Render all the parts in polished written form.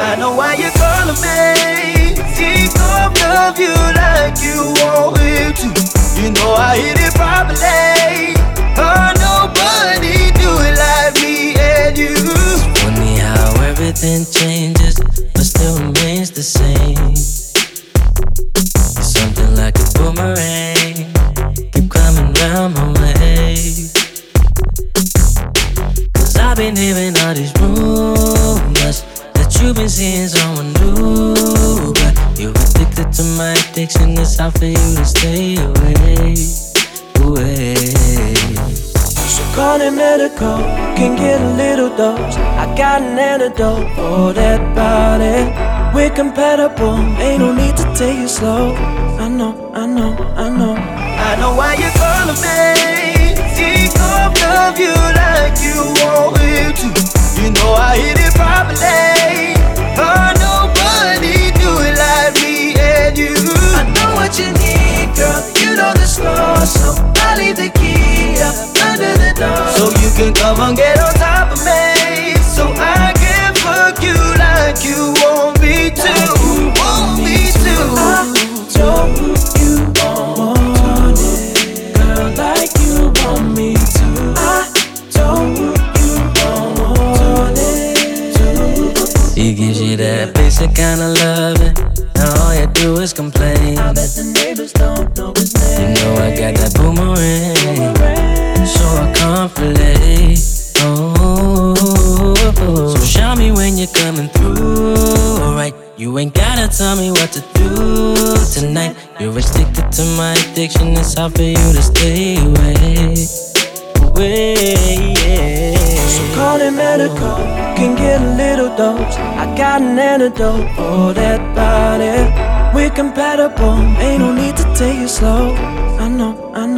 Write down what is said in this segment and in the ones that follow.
I know why you're calling me. He gon' love you like you want him to. You know I hit it properly. Oh, nobody do it like me and you. It's funny how everything changes, but still remains the same. Something like a boomerang, keep coming round my way. Cause I've been hearing all these rumors that you've been seeing someone new, but you're addicted to my addiction. It's hard for you to stay away. So call it medical, can get a little dose. I got an antidote for that body. We're compatible, ain't no need to take it slow. I know why you're calling me. He gon' love you like you want him to. You know I hit it properly. Oh, nobody do it like me and you. I know what you need, girl, you know the score. So I'll leave the key up under the door, so you can come and get on top of me, so I can fuck you like you want me to. Want me to. I told you want it, girl, like you want me to. I told you want it too. He gives you that basic kind of loving, now all you do is complain. I bet the neighbors don't know his name. You know I got that boomerang, so I can't relate. Oh, so show me when you're coming through, alright. You ain't gotta tell me what to do tonight. You're addicted to my addiction, it's hard for you to stay away. So call it medical, can get a little dose. I got an antidote for that body. We're compatible, ain't no need to take it slow. I know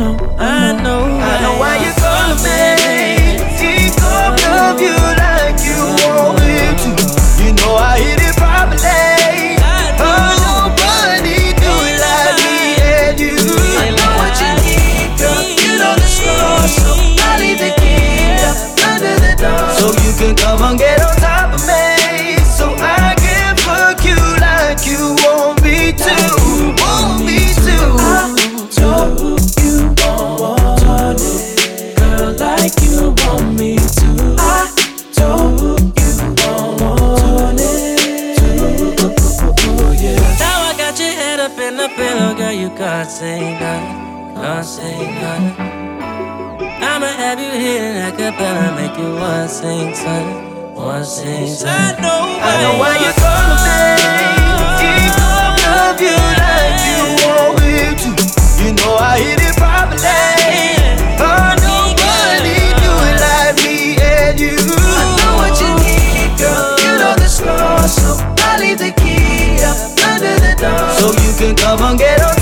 why you're calling me. He gon' love you like you want him to. You know I hit it properly. Oh, nobody do it like me and you. I know what you need, girl, you know the score. So I'll leave the key up under the door, so you can come and get on top of me, so I can fuck you like you want me to. Want me to. I told you want it, girl, like you want me to. I told you want it too. Yeah. Now I got your head up in the pillow, girl, you can't say nothing, can't say nothing. I'ma have you hitting that cappella, make you wanna sing something, wanna sing something. I know why you're calling me. He gon' love you like you want him to. You know I hit it properly. Oh, nobody do it like me and you. I know what you need, girl, you know the score. So I'll leave the key up under the door, so you can come and get on